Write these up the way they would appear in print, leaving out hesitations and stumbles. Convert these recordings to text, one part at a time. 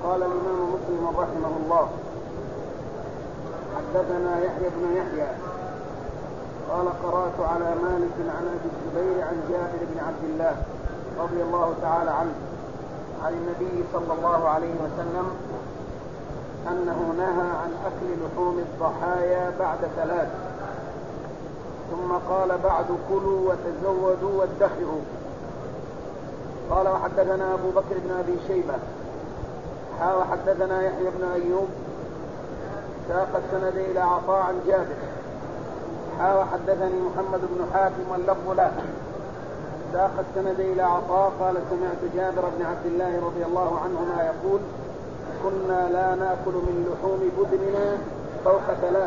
قال الإمام مسلم رحمه الله: حدثنا يحيى بن يحيى قال: قرأت على مالك عن أبي الزبير عن جابر بن عبد الله رضي الله تعالى عنه عن النبي صلى الله عليه وسلم أنه نهى عن أكل لحوم الضحايا بعد 3، ثم قال: بعد كلوا وتزودوا وادخروا. قال: وحدثنا أبو بكر بن أبي شيبة وحدثنا يحيى بن أيوب ساق السند إلى عطاء عن جابر وحدثني محمد بن حاتم واللفظ له ساق السند إلى عطاء قال: سمعت جابر بن عبد الله رضي الله عنهما يقول: كنا لا نأكل من لحوم بدننا فوق 3،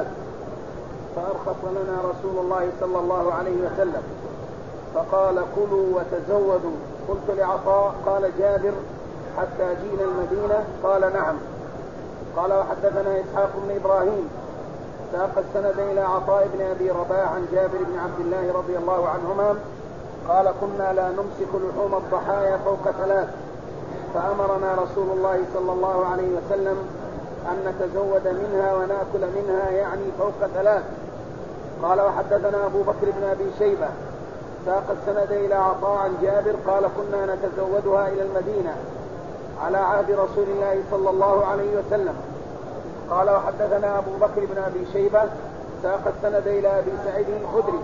فأرخص لنا رسول الله صلى الله عليه وسلم فقال: كلوا وتزودوا. قلت لعطاء: قال جابر: حتى جينا المدينة؟ قال: نعم. قال: وحدثنا إسحاق بن إبراهيم ساق السند إلى عطاء بن أبي رباح عن جابر بن عبد الله رضي الله عنهما قال: كنا لا نمسك لحوم الضحايا فوق 3، فأمرنا رسول الله صلى الله عليه وسلم أن نتزود منها ونأكل منها، يعني فوق 3. قال: وحدثنا أبو بكر بن أبي شيبة ساق السند إلى عطاء عن جابر قال: كنا نتزودها إلى المدينة على عهد رسول الله صلى الله عليه وسلم. قال: وحدثنا أبو بكر بن أبي شيبة ساق السند إلى أبي سعيد الخدري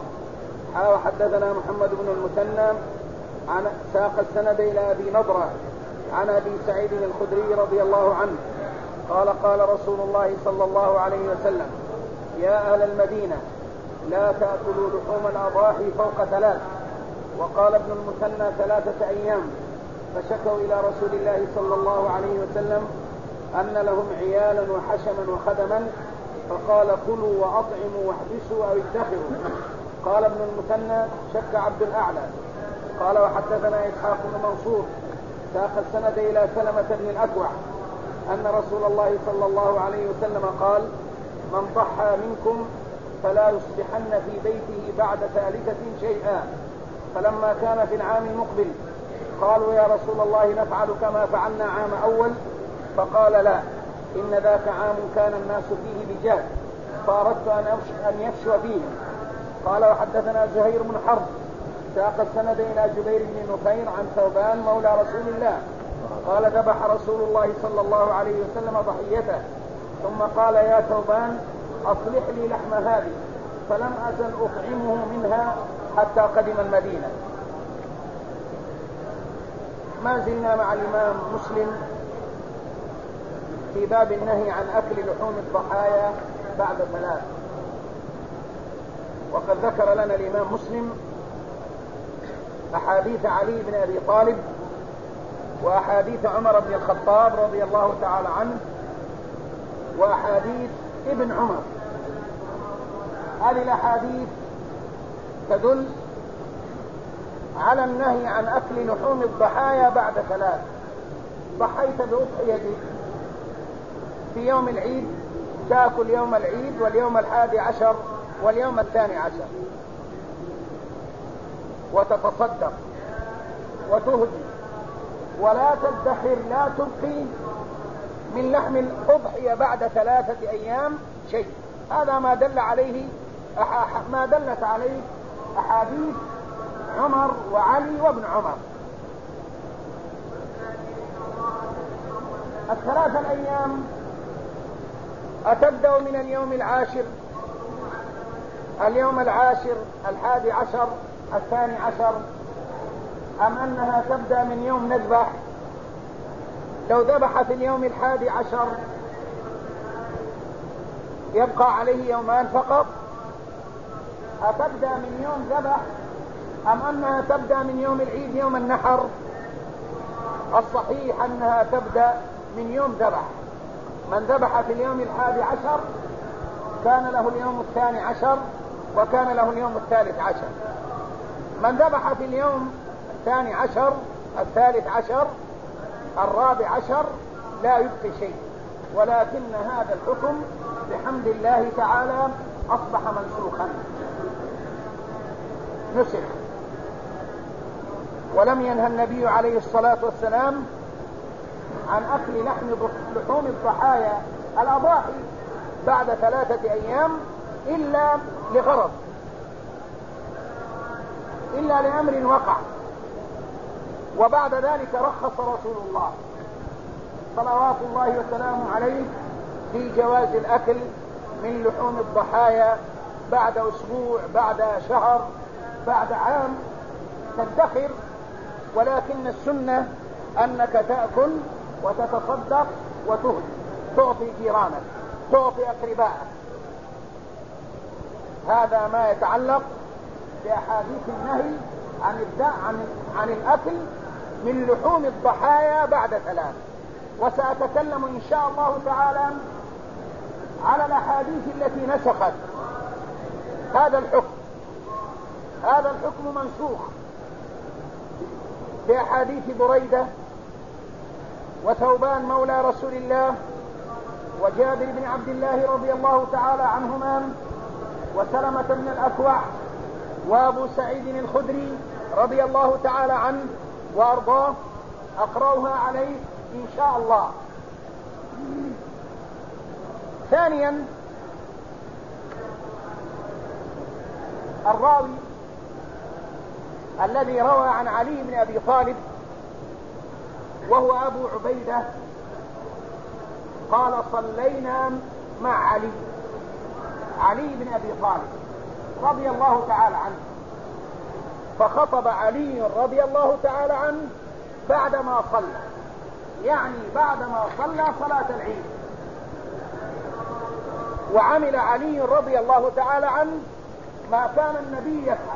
وحدثنا محمد بن المثنى ساق السند إلى أبي نضرة عن أبي سعيد الخدري رضي الله عنه قال: قال رسول الله صلى الله عليه وسلم: يا أهل المدينة لا تأكلوا لحوم الأضاحي فوق 3. وقال ابن المثنى 3 أيام، فشكوا إلى رسول الله صلى الله عليه وسلم أن لهم عيالا وحشما وخدما، فقال: كلوا وأطعموا واحبسوا أو ادخروا. قال ابن المثنى: شك عبد الأعلى. قال: وحدثنا إسحاق بن منصور ساق السند إلى سلمة بن الأكوع أن رسول الله صلى الله عليه وسلم قال: من ضحى منكم فلا يصبحن في بيته بعد 3 شيئا. فلما كان في العام المقبل قالوا: يا رسول الله نفعل كما فعلنا عام أول؟ فقال: لا، إن ذاك عام كان الناس فيه بجهل، فأردت أن يفشو فيه. قال: وحدثنا زهير بن حرب ساق السند إلى جبير بن نفير عن ثوبان مولى رسول الله قال: ذبح رسول الله صلى الله عليه وسلم ضحيته، ثم قال: يا ثوبان أصلح لي لحم هذه، فلم أزل أطعمه منها حتى قدم المدينة. ما زلنا مع الإمام مسلم في باب النهي عن أكل لحوم الضحايا بعد 3. وقد ذكر لنا الإمام مسلم أحاديث علي بن أبي طالب وأحاديث عمر بن الخطاب رضي الله تعالى عنه وأحاديث ابن عمر. هذه الأحاديث تدل على النهي عن أكل لحوم الضحايا بعد 3. ضحيت بأضحيتك في يوم العيد، تأكل يوم العيد واليوم 11 واليوم 12 وتتصدق وتهدي، ولا تدخر، لا تبقي من لحم الأضحية بعد 3 أيام شيء. هذا ما دل عليه ما دلت عليه أحاديث عمر وعلي وابن عمر. 3 الأيام أتبدأ من اليوم 10، اليوم 10، 11، 12، أم أنها تبدأ من يوم نذبح؟ لو ذبح في اليوم 11 يبقى عليه يومان فقط. أتبدأ من يوم ذبح أم أنها تبدأ من يوم العيد يوم النحر؟ الصحيح أنها تبدأ من يوم ذبح. من ذبح في اليوم 11 كان له اليوم 12 وكان له اليوم 13. من ذبح في اليوم 12، 13، 14 لا يبقي شيء، ولكن هذا الحكم بحمد الله تعالى أصبح منسوخا، نسخ. ولم ينهى النبي عليه الصلاة والسلام عن أكل لحوم الضحايا الأضاحي بعد 3 أيام إلا لغرض، إلا لأمر وقع، وبعد ذلك رخص رسول الله صلوات الله وسلامه عليه في جواز الأكل من لحوم الضحايا بعد أسبوع، بعد شهر، بعد عام تدخر. ولكن السنة أنك تأكل وتتصدق وتهدي، تعطي جيرانك، تعطي أقربائك. هذا ما يتعلق بأحاديث النهي عن الأكل من لحوم الضحايا بعد 3. وسأتكلم إن شاء الله تعالى على الأحاديث التي نسخت هذا الحكم. هذا الحكم منسوخ بأحاديث بريدة وثوبان مولى رسول الله وجابر بن عبد الله رضي الله تعالى عنهما وسلمة بن الأكوع وأبو سعيد الخدري رضي الله تعالى عنه وأرضاه. أقرأها عليه إن شاء الله. ثانيا، الراوي الذي روى عن علي بن أبي طالب وهو أبو عبيدة قال: صلينا مع علي بن أبي طالب رضي الله تعالى عنه، فخطب علي رضي الله تعالى عنه بعدما صلى، يعني بعدما صلى صلاة العيد. وعمل علي رضي الله تعالى عنه ما كان النبي يفعل.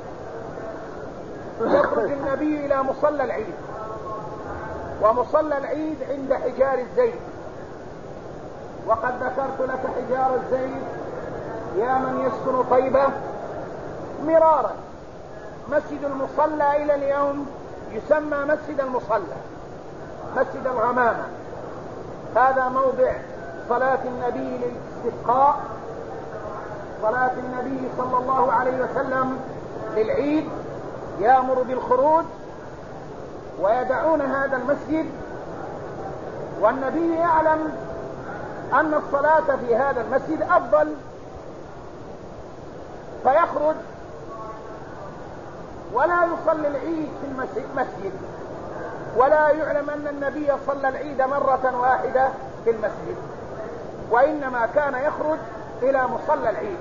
يخرج النبي إلى مصلى العيد، ومصلى العيد عند حجار الزيت. وقد ذكرت لك حجار الزيت يا من يسكن طيبة مرارا. مسجد المصلى إلى اليوم يسمى مسجد المصلى، مسجد الغمامة. هذا موضع صلاة النبي للاستسقاء، صلاة النبي صلى الله عليه وسلم للعيد، يأمر بالخروج ويدعون هذا المسجد. والنبي يعلم أن الصلاة في هذا المسجد أفضل، فيخرج ولا يصلي العيد في المسجد، ولا يعلم أن النبي صلى العيد مرة واحدة في المسجد، وإنما كان يخرج إلى مصلى العيد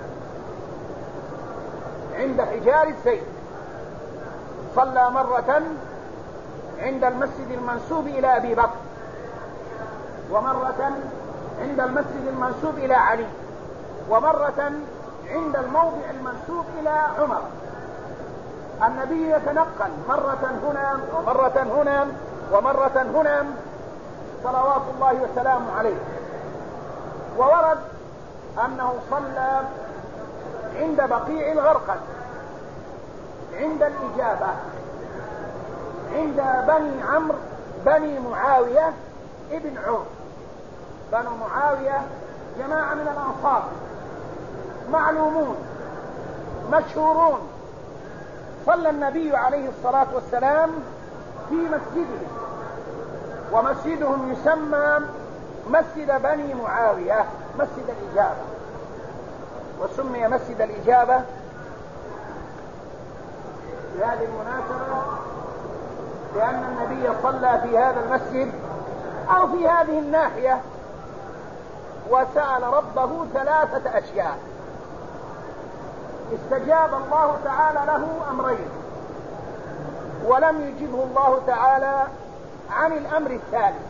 عند حجار الزيت. صلى مرة عند المسجد المنسوب إلى أبي بكر، ومرة عند المسجد المنسوب إلى علي، ومرة عند الموضع المنسوب إلى عمر. النبي يتنقل مرة هنا ومرة هنا ومرة هنا صلوات الله وسلامه عليه. وورد أنه صلى عند بقيع الغرقد، عند الإجابة، عند بني عمرو بني معاوية ابن عوف. بنو معاوية جماعة من الأنصار معلومون مشهورون. صلى النبي عليه الصلاة والسلام في مسجده، ومسجدهم يسمى مسجد بني معاوية، مسجد الإجابة. وسمي مسجد الإجابة في هذه المناسبة لأن النبي صلى في هذا المسجد أو في هذه الناحية وسأل ربه 3 أشياء. استجاب الله تعالى له أمرين، ولم يجبه الله تعالى عن الأمر الثالث.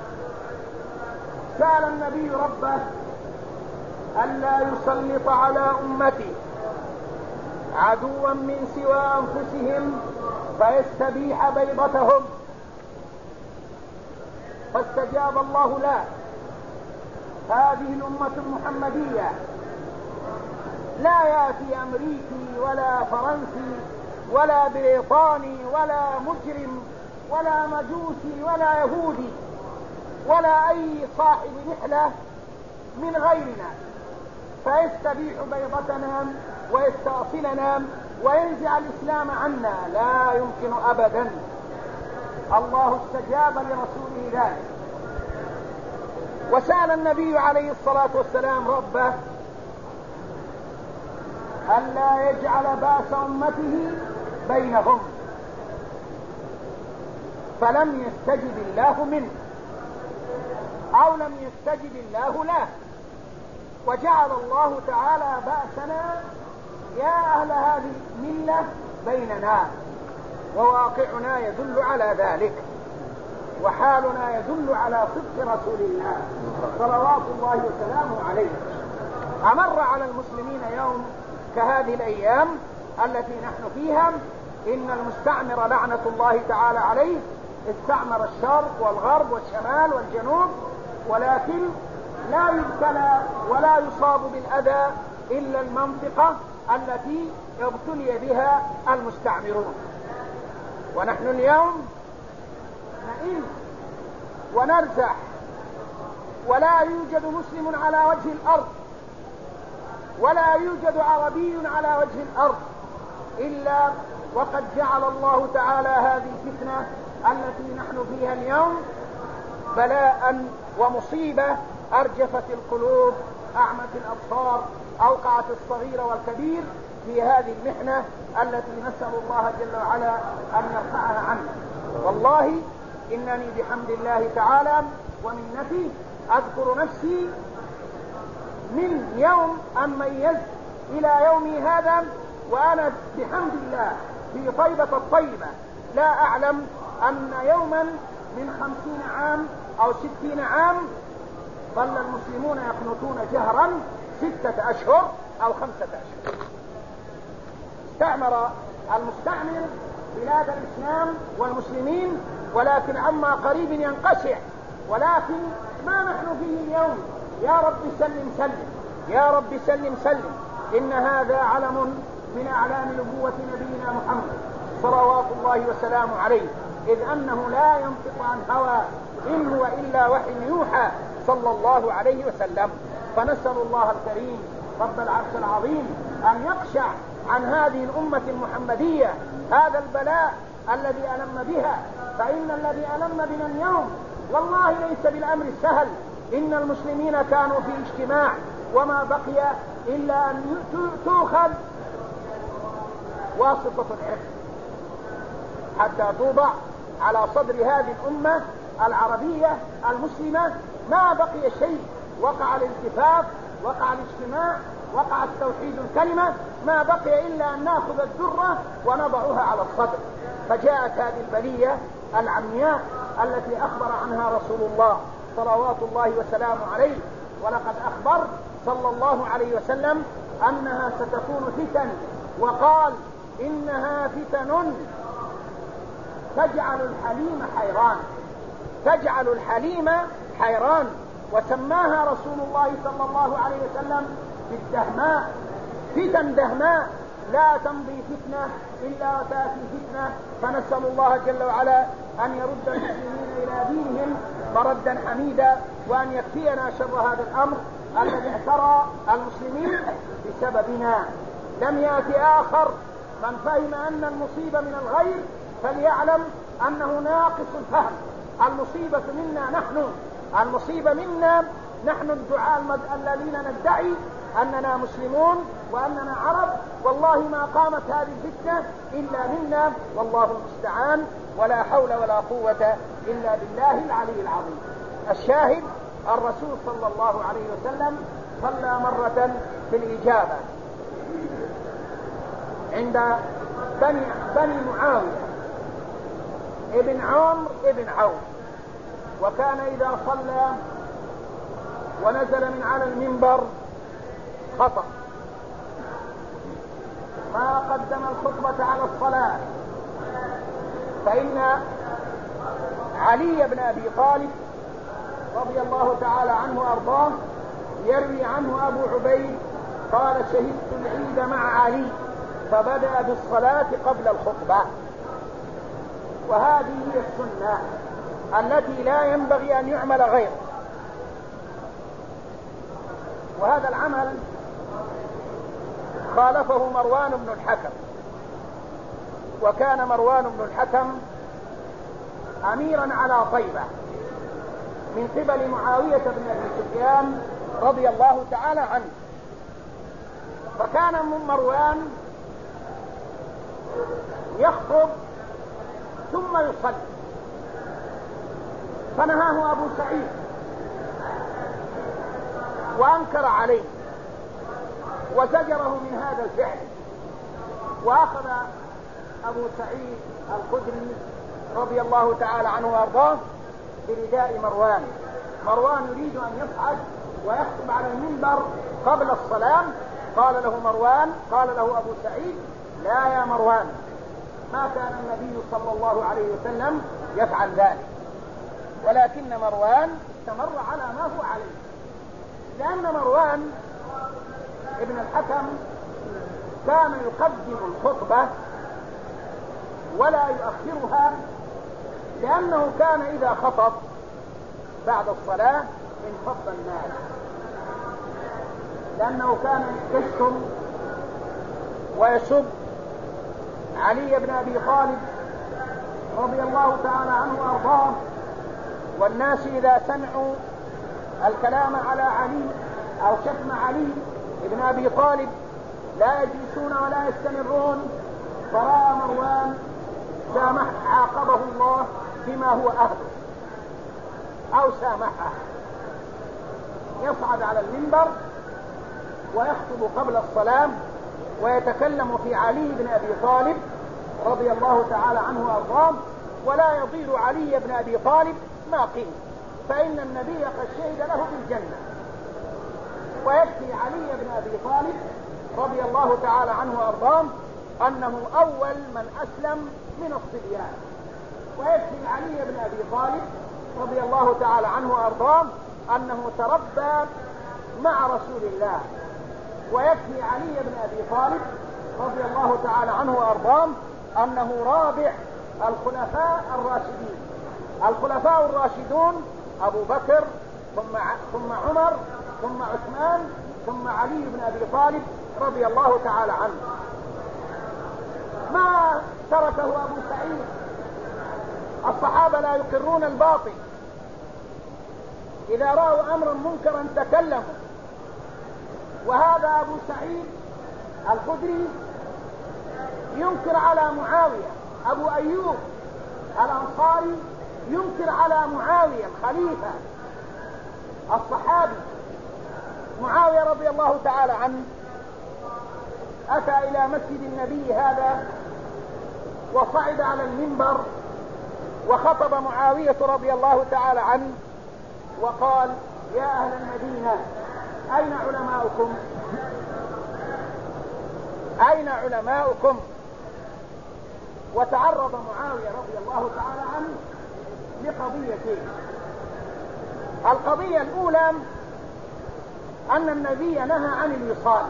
سأل النبي ربه ألا يسلط على أمتي عدوا من سوى أنفسهم فيستبيح بيضتهم، فاستجاب الله له. هذه الأمة المحمدية لا يأتي أمريكي ولا فرنسي ولا بريطاني ولا مجرم ولا مجوسي ولا يهودي ولا أي صاحب نحلة من غيرنا فيستبيح بيضتنا ويستأصلنا وينزع الإسلام عنا. لا يمكن أبدا. الله استجاب لرسوله ذلك، وسأل النبي عليه الصلاة والسلام ربه ألا يجعل بأس أمته بينهم، فلم يستجب الله منه أو لم يستجب الله له، وجعل الله تعالى بأسنا يا أهل هذه الملة بيننا، وواقعنا يدل على ذلك، وحالنا يدل على صدق رسول الله صلوات الله وسلامه عليه. أمر على المسلمين يوم كهذه الأيام التي نحن فيها، إن المستعمر لعنة الله تعالى عليه استعمر الشرق والغرب والشمال والجنوب، ولكن لا يبتلى ولا يصاب بالأذى إلا المنطقة التي ابتلي بها المستعمرون. ونحن اليوم نئن ونرزح، ولا يوجد مسلم على وجه الأرض ولا يوجد عربي على وجه الأرض إلا وقد جعل الله تعالى هذه الفتنة التي نحن فيها اليوم بلاء ومصيبة أرجفت القلوب، أعمت الأبصار، أوقعت الصغير والكبير في هذه المحنة التي نسأل الله جل وعلا أن يرفعها عنا. والله إنني بحمد الله تعالى ومنته أذكر نفسي من يوم أن ميزت إلى يومي هذا وأنا بحمد الله في طيبة الطيبة، لا أعلم أن يوما من 50 عام أو 60 عام ظل المسلمون يقنطون جهرا 6 أشهر أو 5 أشهر. استعمر المستعمر بلاد الإسلام والمسلمين، ولكن عما قريب ينقشع، ولكن ما نحن فيه اليوم يا رب سلم سلم، يا رب سلم سلم. إن هذا علم من أعلام نبوة نبينا محمد صلوات الله وسلامه عليه، إذ أنه لا ينطق عن هوى إن هو إلا وحي يوحى صلى الله عليه وسلم. فنسأل الله الكريم رب العرش العظيم أن يقشع عن هذه الأمة المحمدية هذا البلاء الذي ألم بها، فإن الذي ألم بنا اليوم والله ليس بالأمر السهل. إن المسلمين كانوا في اجتماع وما بقي إلا أن تؤخذ واسطة العرق حتى توضع على صدر هذه الأمة العربية المسلمة. ما بقي شيء، وقع الالتفاف، وقع الاجتماع، وقع التوحيد الكلمة، ما بقي إلا أن نأخذ الذرة ونضعها على الصدر. فجاءت هذه البلية العمياء التي أخبر عنها رسول الله صلوات الله وسلامه عليه، ولقد أخبر صلى الله عليه وسلم أنها ستكون فتن، وقال إنها فتن تجعل الحليم حيران، تجعل الحليم حيران. وسماها رسول الله صلى الله عليه وسلم بالدهماء، فتن دهماء لا تمضي فتنة إلا وتأتي فتنة. فنسأل الله جل وعلا أن يرد المسلمين إلى دينهم مردا حميدا، وأن يكفينا شر هذا الأمر الذي اعترى المسلمين بسببنا. لم يأتي آخر. من فهم أن المصيبة من الغير فليعلم أنه ناقص الفهم. المصيبة منا نحن، المصيبة منا نحن الدعاء الذين ندعي أننا مسلمون وأننا عرب. والله ما قامت هذه الفتنة إلا منا، والله المستعان، ولا حول ولا قوة إلا بالله العلي العظيم. الشاهد الرسول صلى الله عليه وسلم صلى مرة في الإجابة عند بني معاوية ابن عمرو ابن عوف، وكان إذا صلى ونزل من على المنبر خطأ، ما قدم الخطبة على الصلاة، فإن علي بن أبي طالب رضي الله تعالى عنه وأرضاه يروي عنه أبو عبيد قال: شهدت العيد مع علي فبدأ بالصلاة قبل الخطبة. وهذه هي السنة التي لا ينبغي أن يعمل غيره. وهذا العمل خالفه مروان بن الحكم، وكان مروان بن الحكم أميرا على طيبة من قبل معاوية بن أبي سفيان رضي الله تعالى عنه. فكان مروان يخطب ثم يصلي، فنهاه أبو سعيد وأنكر عليه وزجره من هذا الفعل. وأخذ أبو سعيد الخدري رضي الله تعالى عنه وأرضاه برداء مروان. مروان يريد أن يصعد ويخطب على المنبر قبل الصلاة، قال له أبو سعيد: لا يا مروان، ما كان النبي صلى الله عليه وسلم يفعل ذلك، ولكن مروان استمر على ما هو عليه، لأن مروان ابن الحكم كان يقدم الخطبة ولا يؤخرها، لأنه كان إذا خطب بعد الصلاة انفض الناس، لأنه كان يشتم ويسب علي بن أبي طالب رضي الله تعالى عنه وأرضاه. والناس إذا سمعوا الكلام على علي أو شتم علي بن أبي طالب لا يجلسون ولا يستمرون. فرأى مروان عاقبه الله بما هو أهله أو سامحه، يصعد على المنبر ويخطب قبل الصلاة ويتكلم في علي بن أبي طالب رضي الله تعالى عنه وأرضاه، ولا يضير علي بن أبي طالب ما قيل، فإن النبي قد شهد له بالجنة. ويكفي علي بن أبي طالب رضي الله تعالى عنه وأرضاه أنه أول من أسلم من الصبيان، ويكفي علي بن أبي طالب رضي الله تعالى عنه وأرضاه أنه تربى مع رسول الله، ويكفي علي بن أبي طالب رضي الله تعالى عنه وأرضاه أنه رابع الخلفاء الراشدين. الخلفاء الراشدون أبو بكر ثم عمر ثم عثمان ثم علي بن أبي طالب رضي الله تعالى عنه. ما تركه أبو سعيد، الصحابة لا يقرون الباطل، إذا رأوا أمرا منكرا تكلموا. وهذا أبو سعيد الخدري ينكر على معاوية، أبو أيوب الأنصاري ينكر على معاوية الخليفة الصحابي معاوية رضي الله تعالى عنه. أتى إلى مسجد النبي هذا وصعد على المنبر وخطب معاوية رضي الله تعالى عنه وقال: يا أهل المدينة، أين علماؤكم؟ أين علماؤكم؟ وتعرض معاوية رضي الله تعالى عنه لقضيتين. القضية الأولى أن النبي نهى عن الوصال،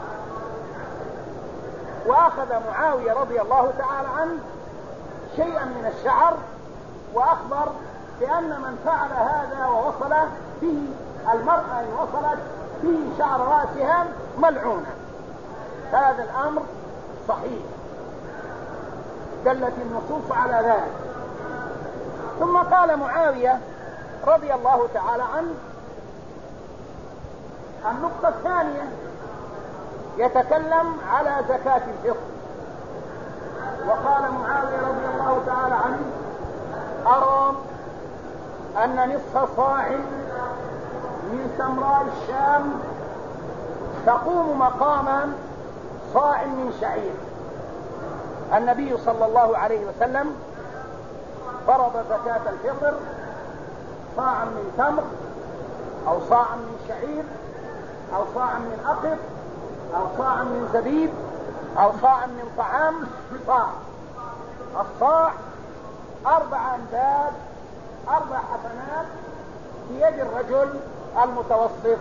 وأخذ معاوية رضي الله تعالى عنه شيئا من الشعر وأخبر بأن من فعل هذا ووصل به المرأة إن وصلت به شعر رأسها ملعونة. هذا الأمر صحيح، دلت النصوص على ذلك. ثم قال معاوية رضي الله تعالى عنه النقطة الثانية، يتكلم على زكاة الفطر، وقال معاوية رضي الله تعالى عنه: أرى أن نصف صاع من سمراء الشام تقوم مقام صاع من شعير. النبي صلى الله عليه وسلم فرض زكاة الفطر صاعا من تمر أو صاعا من شعير أو صاعا من أقط أو صاعا من زبيب أو صاعا من طعام. صاع، الصاع 4 أمداد 4 حسنات في يد الرجل المتوسط،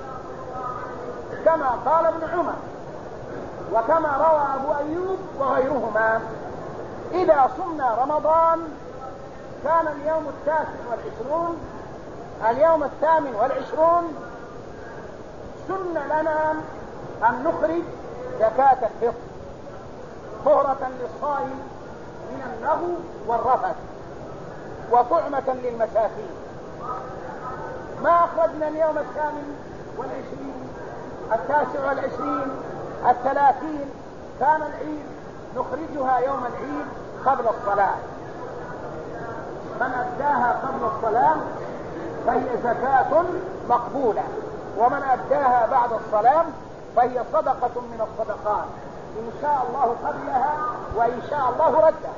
كما قال ابن عمر وكما روى أبو أيوب وغيرهما. إذا صمنا رمضان كان اليوم 29 اليوم 28 سن لنا أن نخرج زكاة الفطر طهرة للصائم من اللغو والرفث. وطعمة للمساكين. ما أخرجنا اليوم 28 29 30 كان العيد نخرجها يوم العيد قبل الصلاة. من أداها قبل الصلاة فهي زكاة مقبولة، ومن أداها بعد الصلاة فهي صدقة من الصدقات، إن شاء الله قبلها وإن شاء الله ردها.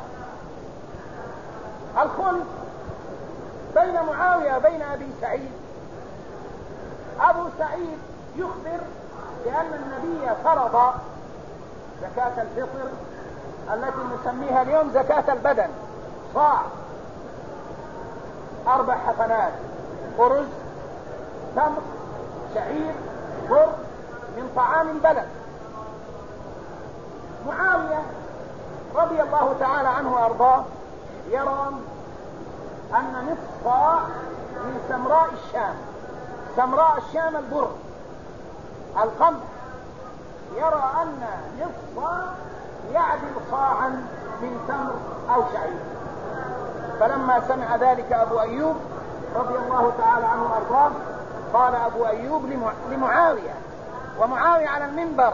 الخلف بين معاوية وبين أبي سعيد. أبو سعيد يخبر بأن النبي فرض زكاة الفطر التي نسميها اليوم زكاة البدن، صاع 4 حفنات أرز تمر شعير بر من طعام البلد. معاوية رضي الله تعالى عنه وأرضاه يرى أن نصف صاع من سمراء الشام، سمراء الشام البر القمح، يرى أن نصف صاع يعدل صاعا من تمر أو شعير. فلما سمع ذلك أبو أيوب رضي الله تعالى عنه وأرضاه قال أبو أيوب لمعاوية، ومعاوية على المنبر: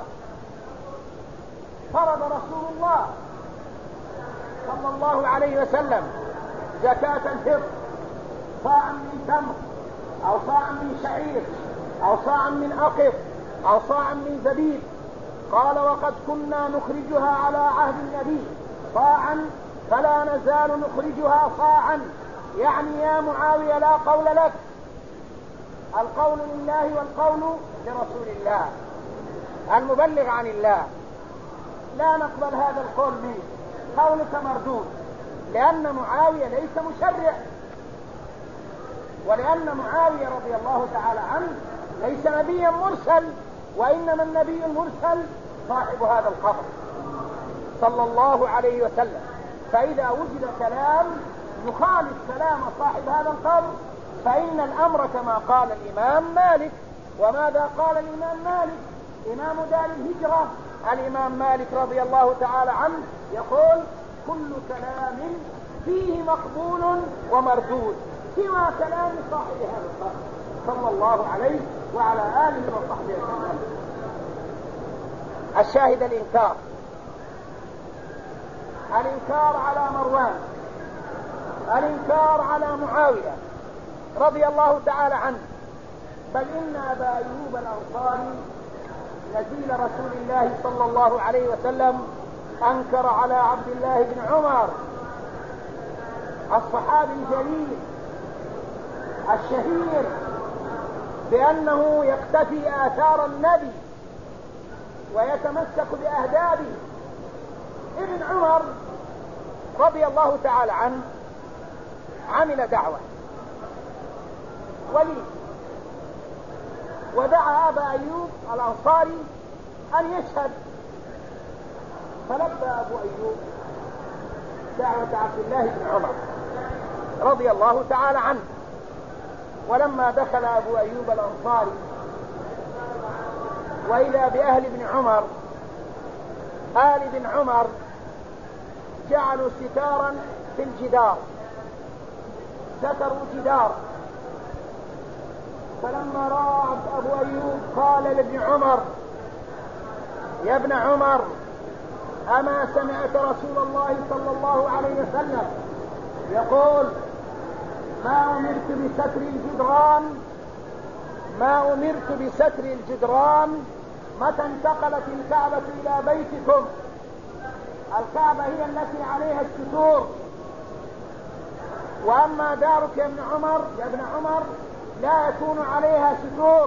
فرض رسول الله صلى الله عليه وسلم زكاة الفطر صاعا من تمر أو صاعا من شعير أو صاعا من أقف أو صاعا من زبيب. قال: وقد كنا نخرجها على عهد النبي صاعا فلا نزال نخرجها صاعا. يعني يا معاوية لا قول لك، القول لله والقول لرسول الله المبلغ عن الله، لا نقبل هذا القول منه، قولك مردود، لأن معاوية ليس مشرع، ولأن معاوية رضي الله تعالى عنه ليس نبيا مرسل، وإنما النبي المرسل صاحب هذا القبر صلى الله عليه وسلم. فإذا وجد كلام يخالف كلام صاحب هذا القبر فإن الأمر كما قال الإمام مالك. وماذا قال الإمام مالك إمام دار الهجرة؟ الإمام مالك رضي الله تعالى عنه يقول: كل كلام فيه مقبول ومردود سوى كلام صاحب هذا القبر صلى الله عليه وعلى آله وصحبه وسلم. الشاهد الإنكار على مروان، الإنكار على معاوية رضي الله تعالى عنه. بل إن أبا أيوب الأنصاري نزيل رسول الله صلى الله عليه وسلم أنكر على عبد الله بن عمر الصحابي الجليل الشهير بأنه يقتفي آثار النبي ويتمسك بأهدابه. ابن عمر رضي الله تعالى عنه عمل دعوة ولي، ودعا أبا أيوب الأنصاري أن يشهد، فلبى أبو أيوب دعوة عبد الله بن عمر رضي الله تعالى عنه. ولما دخل أبو أيوب الأنصاري وإذا بأهل ابن عمر، آل ابن عمر جعلوا ستارا في الجدار، ستروا جدار. فلما رأى أبو أيوب قال لابن عمر: يا ابن عمر، أما سمعت رسول الله صلى الله عليه وسلم يقول: ما أمرت بستر الجدران متى انتقلت الكعبة إلى بيتكم. الكعبة هي التي عليها الستور، وأما دارك يا ابن عمر لا يكون عليها ستور.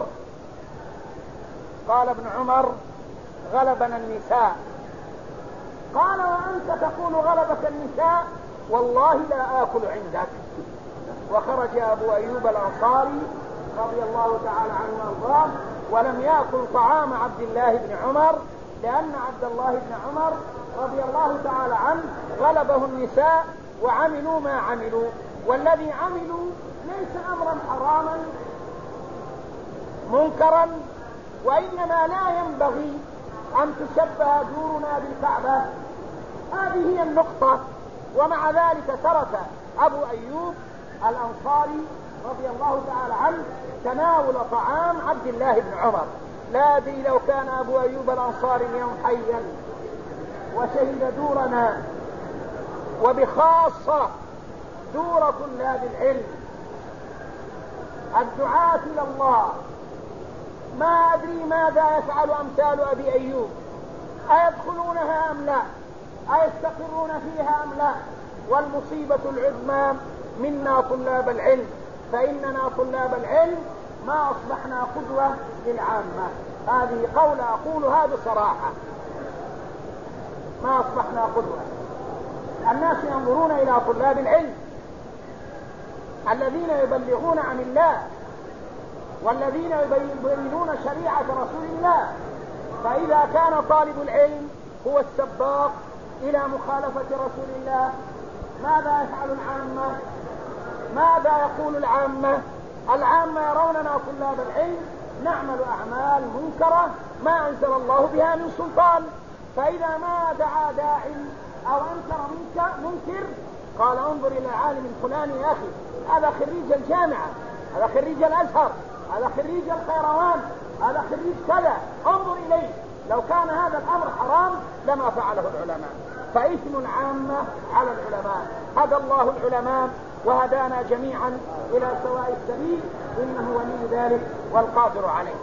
قال ابن عمر: غلبنا النساء. قال: وأنت تقول غلبك النساء؟ والله لا آكل عندك. وخرج أبو أيوب الأنصاري رضي الله تعالى عنه وارضاه ولم يأكل طعام عبد الله بن عمر، لأن عبد الله بن عمر رضي الله تعالى عنه غلبه النساء وعملوا ما عملوا، والذي عملوا ليس أمرا حراما منكرا، وإنما لا ينبغي أن تشبه دورنا بالكعبة. هذه هي النقطة. ومع ذلك ترك أبو أيوب الأنصاري رضي الله تعالى عنه تناول طعام عبد الله بن عمر. لا أدري لو كان أبو أيوب الأنصاري اليوم حيا وشهد دورنا، وبخاصة دور طلاب العلم الدعاة إلى الله، ما أدري ماذا يفعل أمثال أبي أيوب، أيدخلونها أم لا، أيستقرون فيها أم لا. والمصيبة العظمى منا طلاب العلم، فإننا طلاب العلم ما أصبحنا قدوة للعامة. هذه قول أقولها بصراحة، ما أصبحنا قدوة. الناس ينظرون إلى طلاب العلم الذين يبلغون عن الله والذين يبينون شريعة رسول الله. فإذا كان طالب العلم هو السباق إلى مخالفة رسول الله، ماذا يفعل العامة؟ ماذا يقول العامة؟ العامة يروننا طلاب العلم نعمل أعمال منكرة ما أنزل الله بها من سلطان، فإذا ما دعا داع أو أنكر منكر قال انظر إلى العالم الفلاني يا أخي، هذا خريج الجامعة، هذا خريج الأزهر، هذا خريج القيروان، هذا خريج كذا، انظر إليه. لو كان هذا الأمر حرام لما فعله العلماء. فإثم العامة على العلماء. هدى الله العلماء وهدانا جميعا إلى سواء السبيل، إنه ولي ذلك والقادر عليه.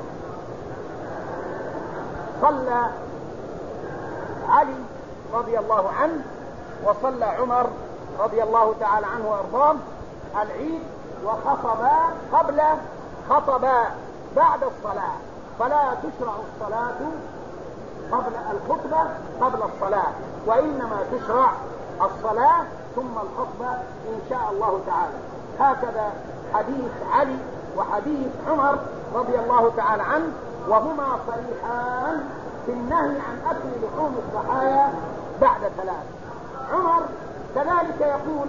صلى علي رضي الله عنه وصلى عمر رضي الله تعالى عنه وارضاه العيد، خطبا بعد الصلاة، فلا تشرع الصلاة قبل الخطبة قبل الصلاة، وإنما تشرع الصلاة ثم الخطبة إن شاء الله تعالى. هكذا حديث علي وحديث عمر رضي الله تعالى عنه، وهما صريحان في النهي عن أكل لحوم الضحايا بعد 3. عمر كذلك يقول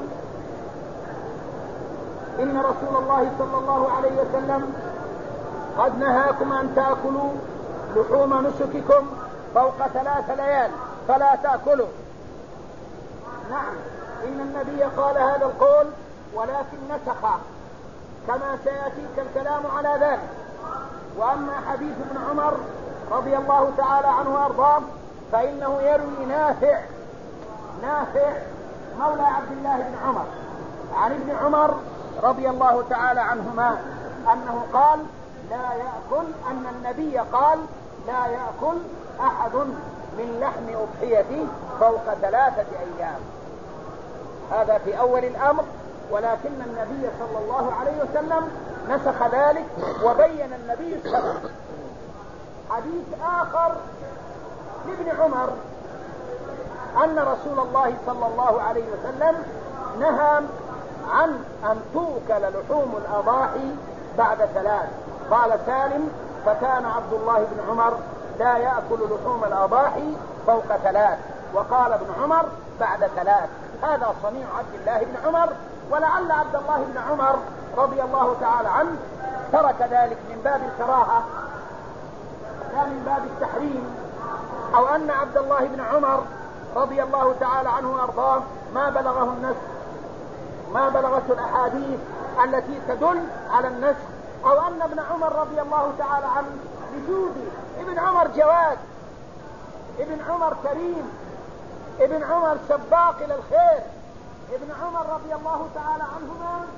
إن رسول الله صلى الله عليه وسلم قد نهاكم أن تأكلوا لحوم نسككم فوق 3 ليال فلا تأكلوا. نعم، إن النبي قال هذا القول ولكن نسخ، كما سيأتيك الكلام على ذلك. وأما حديث ابن عمر رضي الله تعالى عنه وارضاه فإنه يروي نافع مولى عبد الله بن عمر عن ابن عمر رضي الله تعالى عنهما أنه قال أن النبي قال لا يأكل أحد من لحم أضحيته فوق 3 أيام. هذا في أول الأمر، ولكن النبي صلى الله عليه وسلم نسخ ذلك وبين النبي السبب. حديث آخر لابن عمر أن رسول الله صلى الله عليه وسلم نهى عن أن تؤكل لحوم الأضاحي بعد 3. قال سالم فكان عبد الله بن عمر لا يأكل لحوم الأضاحي فوق 3، وقال ابن عمر بعد 3. هذا صنيع عبد الله بن عمر، ولعل عبد الله بن عمر رضي الله تعالى عنه ترك ذلك من باب الكراهة لا من باب التحريم، أو أن عبد الله بن عمر رضي الله تعالى عنه وأرضاه ما بلغه النسخ، ما بلغته الأحاديث التي تدل على النسخ، أو أن ابن عمر رضي الله تعالى عنه بجودي. ابن عمر جواد، ابن عمر كريم، ابن عمر سباق إلى الخير. ابن عمر رضي الله تعالى عنهما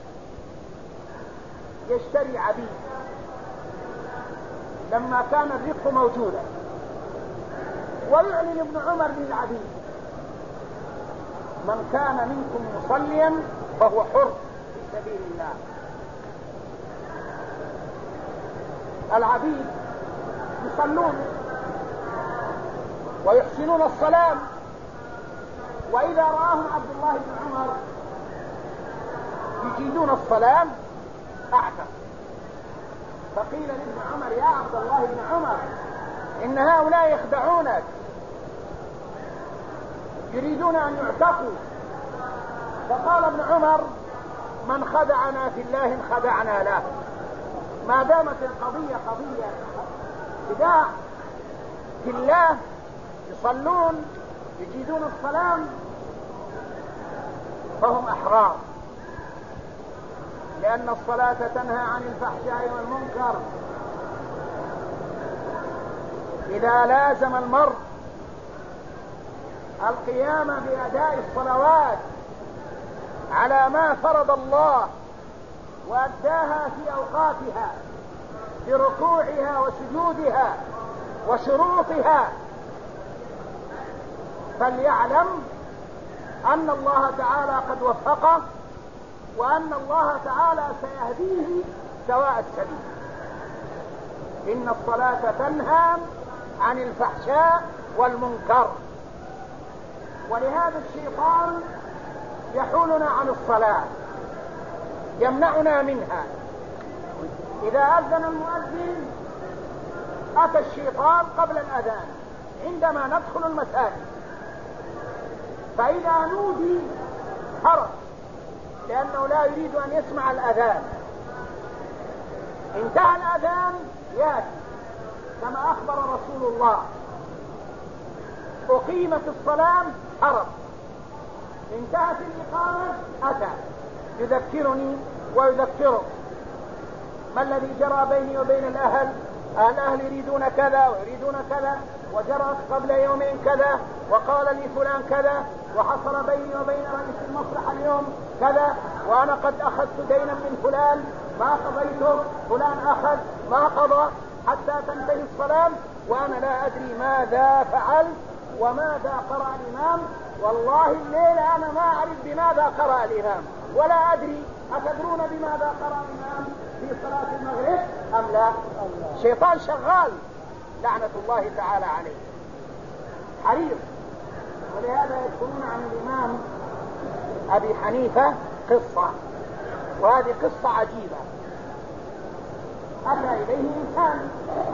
يشتري عبيد لما كان الرق موجودا، ويعلن ابن عمر للعبيد من كان منكم مصليا فهو حر في سبيل الله. العبيد يصلون ويحسنون الصلاة، وإذا رآهم عبد الله بن عمر يجيدون الصلاة أعتق. فقيل لابن عمر يا عبد الله بن عمر إن هؤلاء يخدعونك، يريدون أن يعتقوا. فقال ابن عمر من خدعنا في الله خدعنا له. ما دامت القضية قضية خداع في الله، يصلون يجيدون الصلاة، فهم أحرار، لأن الصلاة تنهى عن الفحشاء والمنكر. إذا لازم المرء القيام بأداء الصلوات على ما فرض الله وأداها في أوقاتها بركوعها وسجودها وشروطها، فليعلم أن الله تعالى قد وفقه، وأن الله تعالى سيهديه سواء السبيل. إن الصلاة تنهى عن الفحشاء والمنكر، ولهذا الشيطان يحولنا عن الصلاة، يمنعنا منها. إذا أذن المؤذن أتى الشيطان قبل الأذان عندما ندخل المساجد، فإذا نودي هرب، لأنه لا يريد أن يسمع الأذان. انتهى الأذان يأتي كما أخبر رسول الله، أقيمت الصلاة هرب، انتهت الإقامة أتى يذكرني ويذكره ما الذي جرى بيني وبين الأهل. الأهل يريدون كذا ويريدون كذا، وجرت قبل يومين كذا، وقال لي فلان كذا، وحصل بيني وبين رئيس المصلحة اليوم كذا، وأنا قد أخذت دينا من فلان ما قضيته، فلان أخذ ما قضى، حتى تنتهي الصلاة وأنا لا أدري ماذا فعلت وماذا قرأ الإمام. والله الليلة أنا ما أعرف بماذا قرأ الإمام ولا أدري. أتدرون بماذا قرأ الإمام في صلاة المغرب أم لا؟ شيطان شغال لعنة الله تعالى عليه، حريص. ولهذا يذكرون عن الإمام أبي حنيفة قصة، وهذه قصة عجيبة. أتى إليه إنسان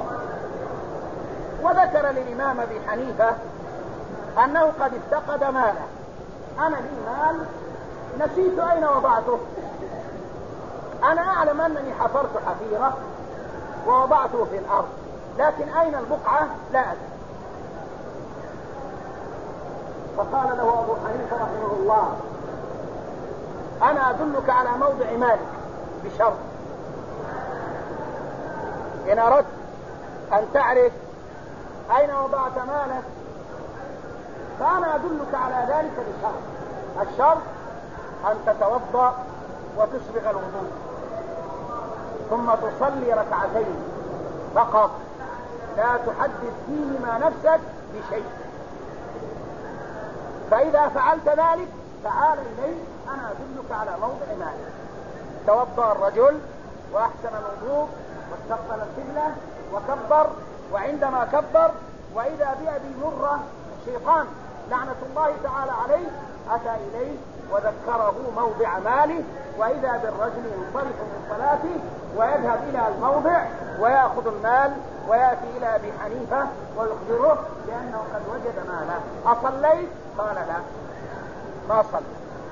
وذكر للإمام أبي حنيفة أنه قد افتقد ماله. أنا لي مال نسيت أين وضعته، أنا أعلم أنني حفرت حفيرة ووضعته في الأرض، لكن أين البقعة لا أدري. فقال له أبو حنيفة رحمه الله: أنا أدلك على موضع مالك بشرط، إن أردت أن تعرف أين وضعت مالك فأنا أدلك على ذلك بشرط. الشرط أن تتوضأ وتسبغ الوضوء، ثم تصلي ركعتين فقط، لا تحدث فيهما نفسك بشيء. فإذا فعلت ذلك تعال إلي، أنا أدلك على موضع مالك. توضأ الرجل وأحسن الوضوء واستقبل القبلة وكبر، وعندما كبر وإذا بأبي مرة الشيطان لعنة الله تعالى عليه أتى إليه وذكره موضع ماله، وإذا بالرجل ينصرف من صلاته ويذهب إلى الموضع ويأخذ المال ويأتي إلى أبي حنيفة ويخبره لأنه قد وجد ماله. أصليت؟ قال لا، ما صلى،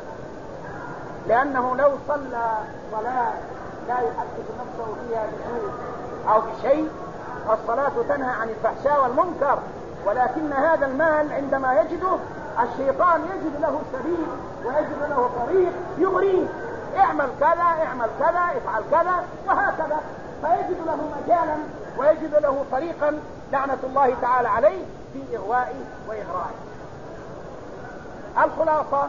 لأنه لو صلى صلاة لا يحدث نفسه فيها بشيء أو بشيء الصلاة تنهى عن الفحشاء والمنكر. ولكن هذا المال عندما يجده الشيطان يجد له سبيل ويجد له طريق يغريه، اعمل كذا اعمل كذا افعل كذا وهكذا، فيجد له مجالا ويجد له طريقا لعنة الله تعالى عليه في إغوائه وإغرائه. الخلاصة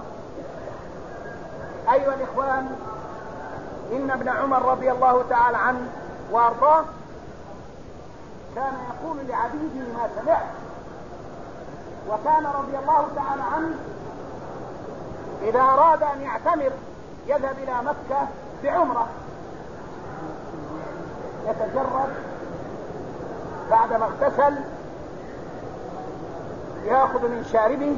أيها الإخوان، إن ابن عمر رضي الله تعالى عنه وأرضاه كان يقول لعبيده ما سمعت، وكان رضي الله تعالى عنه إذا أراد أن يعتمر يذهب إلى مكة بعمرة، يتجرد بعدما اغتسل، يأخذ من شاربه،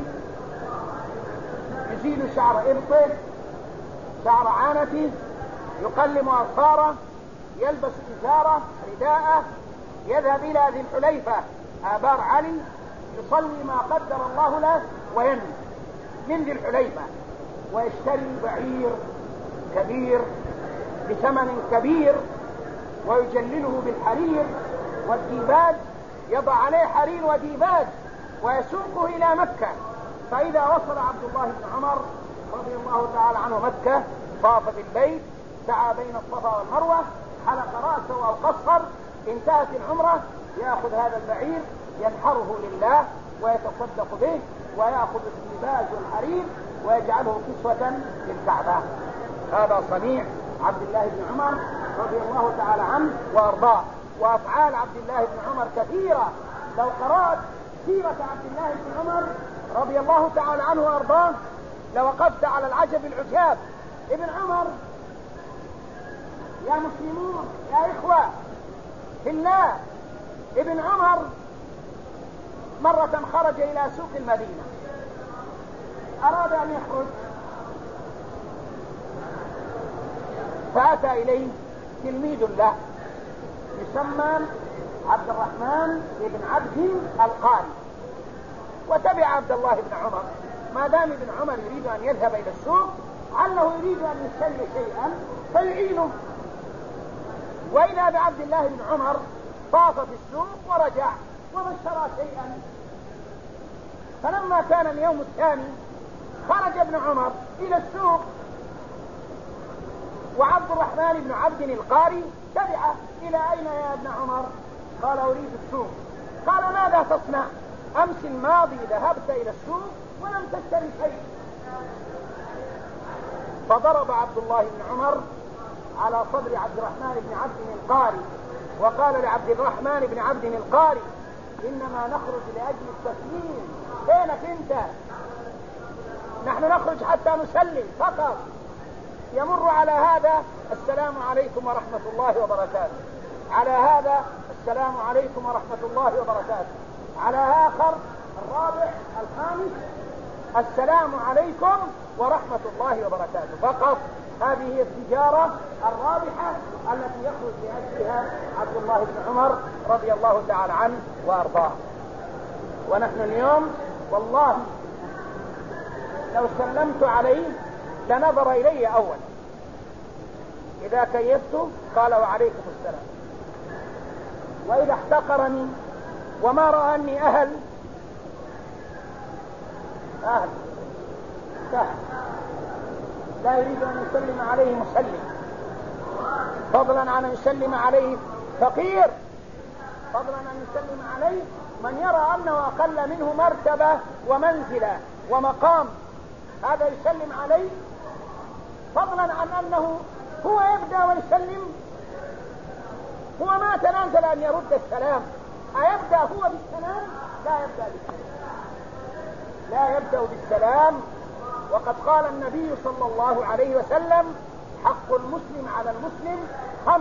يزيل شعر إبطه شعر عانته، يقلم أظفاره، يلبس إزاره رداءه، يذهب إلى ذي الحليفة آبار علي، يصلي ما قدر الله له وينوي من ذي الحليفة، ويشتري بعير كبير بثمن كبير ويجلله بالحرير والديباج، يضع عليه حرير وديباج ويسوقه إلى مكة. فإذا وصل عبد الله بن عمر رضي الله تعالى عنه مكة، طاف بالبيت، سعى بين الصفا والمروة، حلق رأسه أو قصر، انتهت العمرة، يأخذ هذا البعير ينحره لله ويتصدق به، ويأخذ السباج والحرير ويجعله كسوة للكعبة. هذا صنيع عبد الله بن عمر رضي الله تعالى عنه وأرضاه. وأفعال عبد الله بن عمر كثيرة، لو قرأت سيرة عبد الله بن عمر رضي الله تعالى عنه وأرضاه لوقفت على العجب العجاب. ابن عمر، يا مسلمون يا إخوة في الله، ابن عمر مرة خرج إلى سوق المدينة، أراد أن يخرج، فأتى إليه تلميذ له يسمى عبد الرحمن بن عبد القاري، وتبع عبد الله بن عمر. ما دام ابن عمر يريد أن يذهب إلى السوق علّه يريد أن يشتري شيئا فيعينه. وإذا بعبد الله بن عمر طاف في السوق ورجع وما اشترى شيئا. فلما كان اليوم الثاني خرج ابن عمر إلى السوق، وعبد الرحمن بن عبد القاري تبعه. إلى أين يا ابن عمر؟ قال أريد السوق. قال ماذا تصنع؟ أمس الماضي ذهبت إلى السوق ولم تشتري شيء. فضرب عبد الله بن عمر على صدر عبد الرحمن بن عبد القاري وقال لعبد الرحمن بن عبد القاري إنما نخرج لأجل التسليم، فينك انت؟ نحن نخرج حتى نسلم فقط. يمر على هذا السلام عليكم ورحمة الله وبركاته، على هذا السلام عليكم ورحمة الله وبركاته، على آخر الرابع الخامس السلام عليكم ورحمة الله وبركاته فقط. هذه هي التجارة الرابحة التي يخرج لأجلها عبد الله بن عمر رضي الله تعالى عنه وأرضاه. ونحن اليوم والله لو سلمت عليه لنظر إلي أولا، إذا كيفت قال وعليكم السلام، وإذا احتقرني وما رأى أني أهل سهل لا يريد أن يسلم عليه مسلم، فضلا عن أن يسلم عليه فقير، فضلا أن يسلم عليه من يرى أنه أقل منه مرتبة ومنزلة ومقام، هذا يسلم عليه، فضلا عن أنه هو يبدأ ويسلم. هو ما تنازل أن يرد السلام، أيبدأ هو بالسلام؟ لا يبدأ بالسلام. وقد قال النبي صلى الله عليه وسلم حق المسلم على المسلم 5: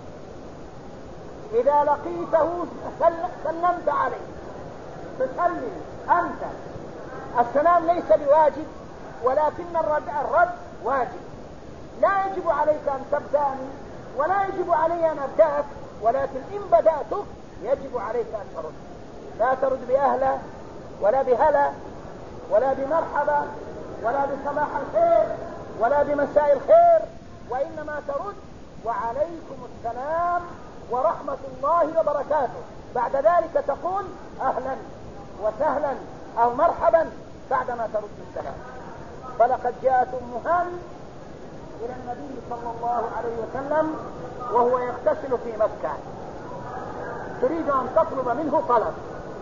إذا لقيته سلمت عليه تسلم أنت. السلام ليس بواجب، ولكن الرد واجب. لا يجب عليك أن تبدأني ولا يجب علي أن أبدأك، ولكن إن بدأتك يجب عليك أن ترد. لا ترد بأهلا ولا بهلا ولا بمرحبا ولا بصباح الخير ولا بمساء الخير، وإنما ترد وعليكم السلام ورحمة الله وبركاته. بعد ذلك تقول أهلا وسهلا أو مرحبا بعدما ترد السلام. فلقد جاءت أم هاني إلى النبي صلى الله عليه وسلم وهو يغتسل في مكة، تريد أن تطلب منه طلب،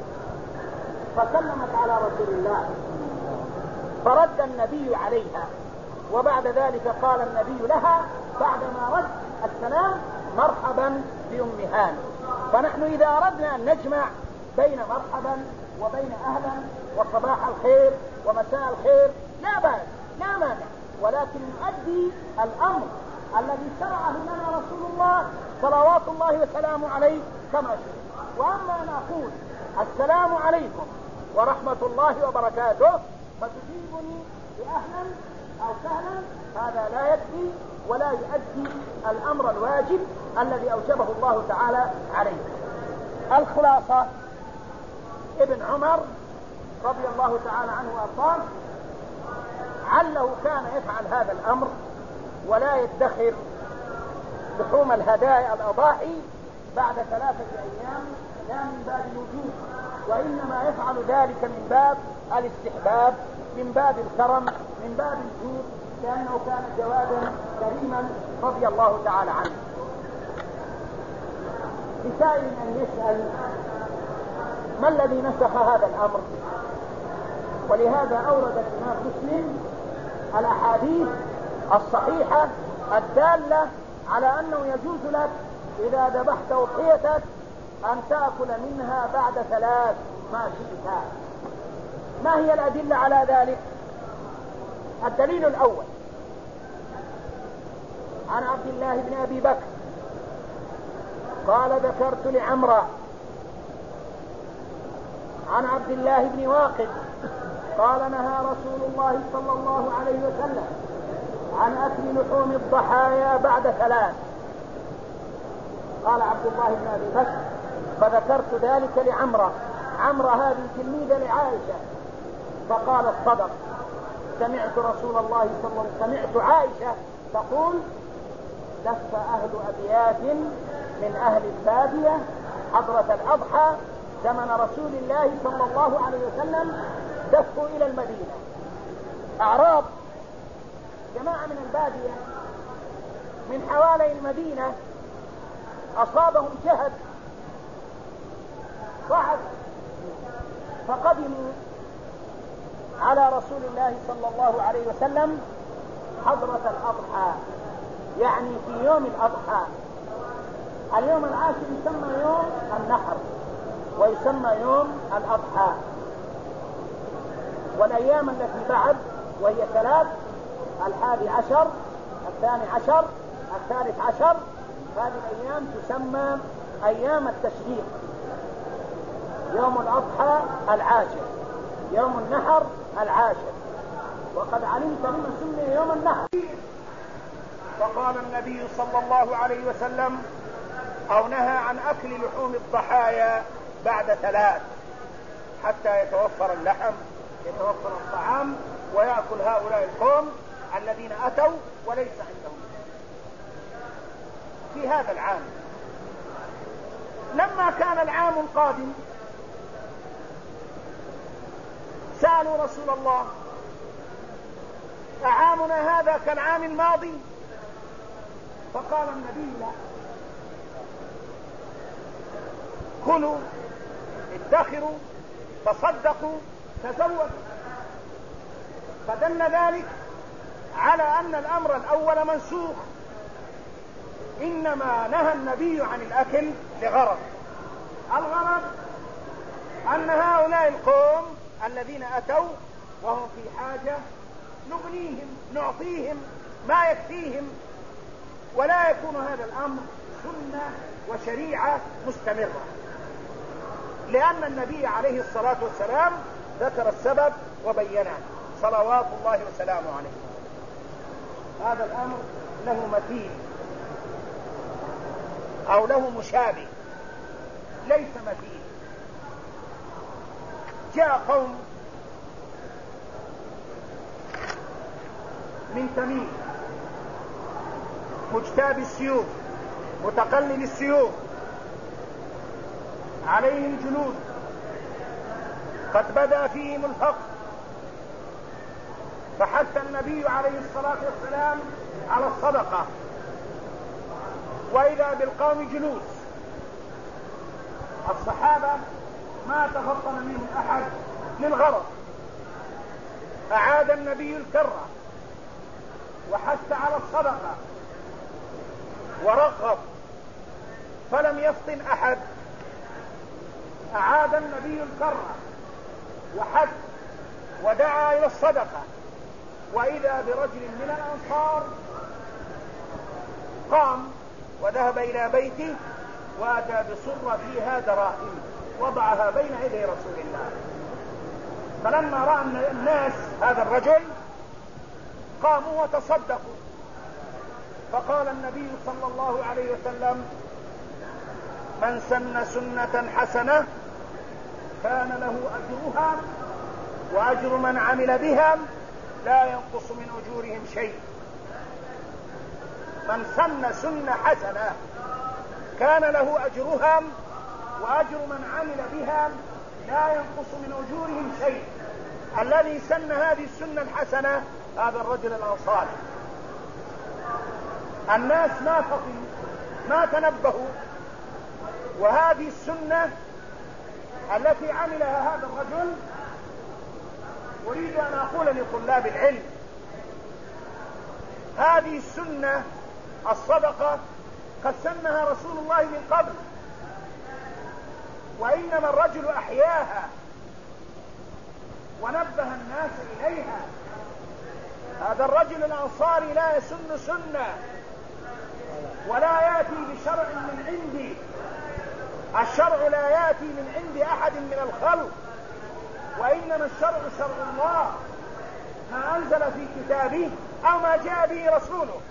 فسلمت على رسول الله فرد النبي عليها، وبعد ذلك قال النبي لها بعدما رد السلام مرحبا بأم هاني. فنحن إذا أردنا أن نجمع بين مرحبا وبين أهلا وصباح الخير ومساء الخير لا بأس لا مانع، ولكن نؤدي الأمر الذي شرعه لنا رسول الله صلوات الله وسلامه عليه كما شرع. وأما أن أقول السلام عليكم ورحمة الله وبركاته فتجيبني بأهلا أو سهلا، هذا لا يكفي ولا يؤدي الأمر الواجب الذي أوجبه الله تعالى عليه. الخلاصة: ابن عمر رضي الله تعالى عنه وأرضاه عله كان يفعل هذا الأمر ولا يدخر لحوم الهدايا الأضاحي بعد 3 أيام، لا من باب الوجوب، وإنما يفعل ذلك من باب الاستحباب من باب الكرم، من باب الجود، لأنه كان جوادا كريما رضي الله تعالى عنه. لسائل أن يسأل ما الذي نسخ هذا الأمر؟ ولهذا أورد الإمام مسلم الأحاديث الصحيحة الدالة على أنه يجوز لك إذا ذبحت أضحيتك أن تأكل منها بعد 3 ما شئت. ما هي الأدلة على ذلك؟ الدليل الأول عن عبد الله بن أبي بكر قال ذكرت لعمرة عن عبد الله بن واقد قال نهى رسول الله صلى الله عليه وسلم عن أكل لحوم الضحايا بعد 3. قال عبد الله بن أبي بكر فذكرت ذلك لعمرة. عمرة هذه تلميذة لعائشة، فقالت صدق، سمعت عائشة تقول لف أهل أبيات من أهل البادية حضرة الأضحى زمن رسول الله صلى الله عليه وسلم دفوا إلى المدينة. أعراب جماعة من البادية من حوالي المدينة أصابهم جهد ضعف، فقدموا على رسول الله صلى الله عليه وسلم حضرة الأضحى، يعني في يوم الأضحى. اليوم العاشر يسمى يوم النحر ويسمى يوم الأضحى، والأيام التي بعد وهي 3 11 12 13 هذه الأيام تسمى أيام التشريق. يوم الأضحى 10، يوم النحر 10، وقد علمت لما سمي يوم النحر. وقال النبي صلى الله عليه وسلم أو نهى عن أكل لحوم الضحايا بعد 3 حتى يتوفر اللحم، يتوفر الطعام، ويأكل هؤلاء القوم الذين أتوا وليس عندهم. في هذا العام لما كان العام القادم سألوا رسول الله أعامنا هذا كالعام الماضي؟ فقال النبي لا، كلوا ادخروا تصدقوا تزودوا. فدل ذلك على أن الأمر الأول منسوخ، إنما نهى النبي عن الأكل لغرض. الغرض أن هؤلاء القوم الذين أتوا وهم في حاجة نغنيهم نعطيهم ما يكفيهم، ولا يكون هذا الأمر سنة وشريعة مستمرة، لأن النبي عليه الصلاة والسلام ذكر السبب وبينه صلوات الله وسلامه عليه. هذا الأمر له مثيل أو له مشابه، ليس مثيل. جاء قوم من تميم مجتاب السيوف متقلل السيوف، عليهم جنود قد بدا فيهم الفقر، فحث النبي عليه الصلاة والسلام على الصدقة، وإذا بالقوم جلوس. الصحابة ما تفطن منهم أحد للغرض، أعاد النبي الكرة وحث على الصدقة ورغب، فلم يفطن أحد. أعاد النبي الكرة وحث ودعا إلى الصدقة، وإذا برجل من الأنصار قام وذهب إلى بيته وأتى بصرة فيها دراهم وضعها بين يدي رسول الله. فلما رأى الناس هذا الرجل قاموا وتصدقوا، فقال النبي صلى الله عليه وسلم من سن سنة حسنة كان له أجرها وأجر من عمل بها لا ينقص من أجورهم شيء. من سن سنة حسنة كان له أجرها وأجر من عمل بها لا ينقص من أجورهم شيء. الذي سن هذه السنة الحسنة هذا الرجل الأنصاري. الناس ما فطنوا ما تنبهوا، وهذه السنة التي عملها هذا الرجل أريد أن أقول لطلاب العلم هذه السنة الصدقة قد سنها رسول الله من قبل، وإنما الرجل أحياها ونبه الناس إليها. هذا الرجل الأنصاري لا يسن سنة ولا يأتي بشرع من عندي، الشرع لا يأتي من عند أحد من الخلق، وإنما الشرع شرع الله، ما أنزل في كتابه أو ما جاء به رسوله.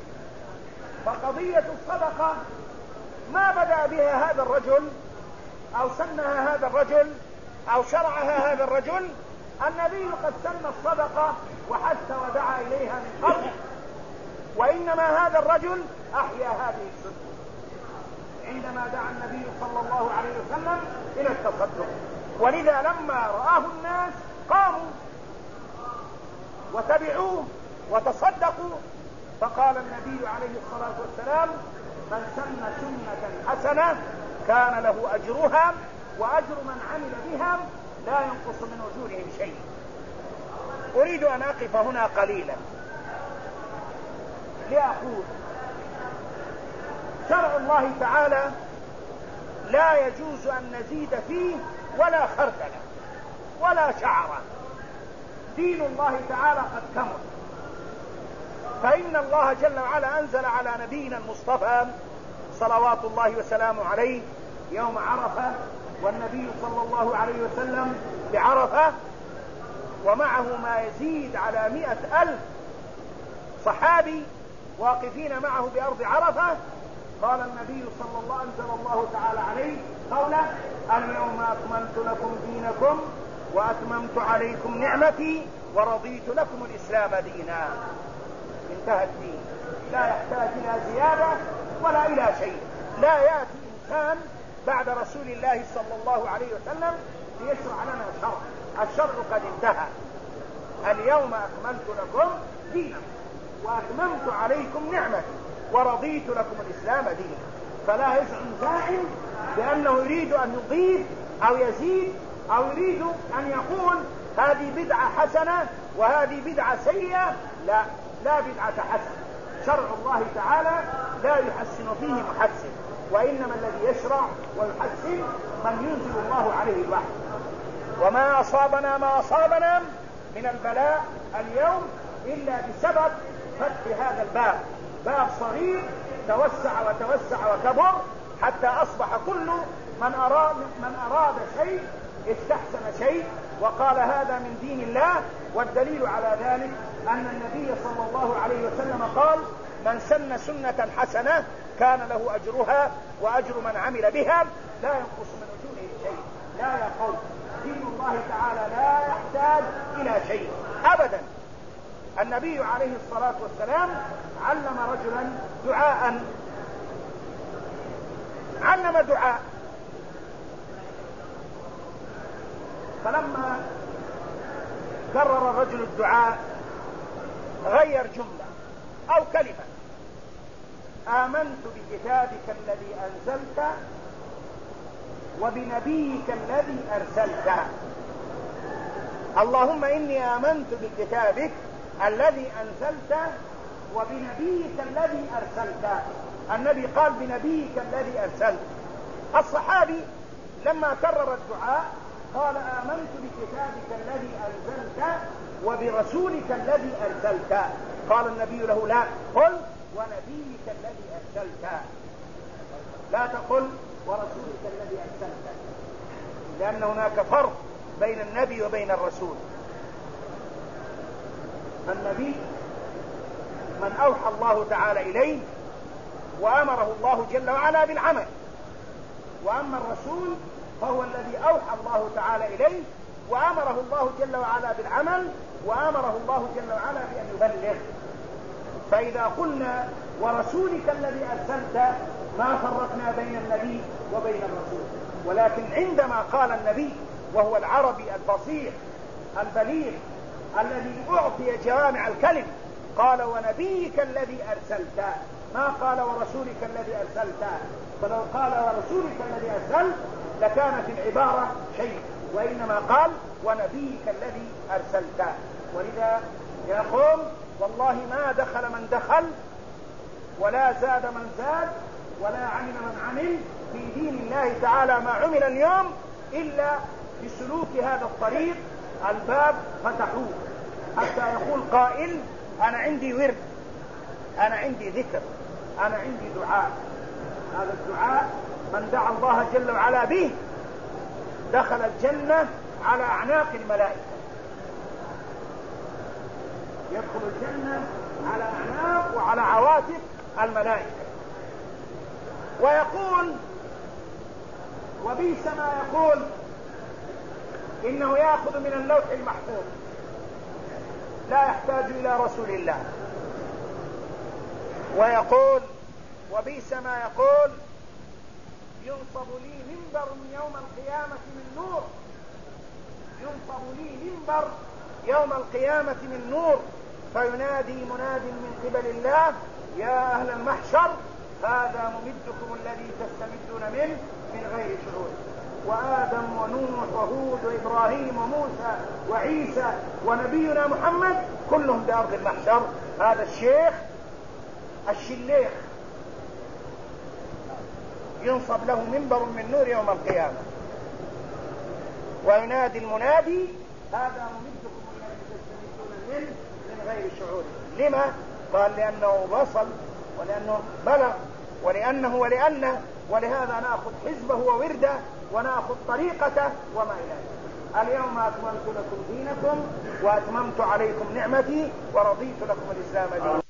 فقضية الصدقة ما بدأ بها هذا الرجل أو سنها هذا الرجل أو شرعها هذا الرجل، النبي قد سن الصدقة وحث ودعا إليها من قبل، وإنما هذا الرجل أحيا هذه السنة عندما دعا النبي صلى الله عليه وسلم إلى التصدق. ولذا لما رآه الناس قاموا وتبعوه وتصدقوا، فقال النبي عليه الصلاة والسلام: من سن سنة حسنة كان له أجرها وأجر من عمل بها لا ينقص من أجورهم شيء. أريد أن أقف هنا قليلا لأقول شرع الله تعالى لا يجوز أن نزيد فيه ولا خردل ولا شعرة. دين الله تعالى قد كمل، فإن الله جل وعلا أنزل على نبينا المصطفى صلوات الله وسلامه عليه يوم عرفة، والنبي صلى الله عليه وسلم بعرفة ومعه ما يزيد على 100,000 صحابي واقفين معه بأرض عرفة. قال النبي صلى الله أنزل الله تعالى عليه قوله: اليوم أكملت لكم دينكم وأتممت عليكم نعمتي ورضيت لكم الإسلام دينا. انتهى الدين، لا يحتاج إلى زيادة ولا إلى شيء. لا يأتي إنسان بعد رسول الله صلى الله عليه وسلم ليشرع لنا شرع، الشرع قد انتهى. اليوم أكملت لكم دينكم وأتممت عليكم نعمتي ورضيت لكم الإسلام دينا. فلا يزعم زاعم بأنه يريد أن يضيف أو يزيد أو يريد أن يقول هذه بدعة حسنة وهذه بدعة سيئة. لا، لا بدعة حسنة. شرع الله تعالى لا يحسن فيه محسن، وإنما الذي يشرع ويحسن من ينزل الله عليه الوحي. وما أصابنا من البلاء اليوم إلا بسبب فتح هذا الباب، باب صغير توسع وتوسع وكبر حتى أصبح كل من أراد شيء استحسن شيء وقال هذا من دين الله. والدليل على ذلك أن النبي صلى الله عليه وسلم قال: من سن سنة حسنة كان له أجرها وأجر من عمل بها لا ينقص من أجوره شيء. لا يا قوم، دين الله تعالى لا يحتاج إلى شيء أبدا. النبي عليه الصلاة والسلام علم رجلا دعاء، علم دعاء، فلما كرر الرجل الدعاء غير جملة أو كلمة: آمنت بكتابك الذي أنزلت وبنبيك الذي أرسلت. اللهم إني آمنت بكتابك الذي أنزلت وبنبيك الذي أرسلت. النبي قال بنبيك الذي أرسلت. الصحابي لما كرر الدعاء قال: آمنت بكتابك الذي أنزلت وبرسولك الذي أرسلت. قال النبي له: لا، قل ونبيك الذي أرسلت، لا تقل ورسولك الذي أرسلت، لأن هناك فرق بين النبي وبين الرسول. النبي من أوحى الله تعالى إليه وأمره الله جل وعلا بالعمل، وأما الرسول فهو الذي أوحى الله تعالى إليه وأمره الله جل وعلا بالعمل وأمره الله جل وعلا بأن يبلغ. فإذا قلنا ورسولك الذي أرسلت ما فرقنا بين النبي وبين الرسول. ولكن عندما قال النبي وهو العربي الفصيح البليغ الذي أعطي جوامع الكلم. قال ونبيك الذي أرسلت، ما قال ورسولك الذي أرسلت، فلو قال ورسولك الذي أرسلت لكانت العبارة شيء، وإنما قال ونبيك الذي أرسلت. ولذا يقول والله ما دخل من دخل ولا زاد من زاد ولا عمل من عمل في دين الله تعالى ما عمل اليوم إلا بسلوك هذا الطريق. الباب فتحوه حتى يقول قائل أنا عندي ورد، أنا عندي ذكر، أنا عندي دعاء. هذا الدعاء من دعا الله جل وعلا به دخل الجنة على أعناق الملائكة، يدخل الجنة على أعناق وعلى عواتق الملائكة. ويقول وبئس ما يقول إنه يأخذ من اللوح المحفوظ لا يحتاج إلى رسول الله. ويقول وبئس ما يقول ينصب لي منبر يوم القيامة من نور، ينصب لي منبر يوم القيامة من نور فينادي مناد من قبل الله يا أهل المحشر هذا ممدكم الذي تستمدون منه من غير شعور. وآدم ونوح وهود وإبراهيم وموسى وعيسى ونبينا محمد كلهم بأرض المحشر. هذا الشيخ الشليخ ينصب له منبر من نور يوم القيامة وينادي المنادي هذا ممدكم الذي تستمدون منه من غير شعور. لما؟ قال لأنه وصل ولأنه بلغ ولأنه ولهذا نأخذ حزبه وورده ونأخذ طريقته وما إلى ذلك. اليوم أكملت لكم دينكم وأتممت عليكم نعمتي ورضيت لكم الإسلام دينا.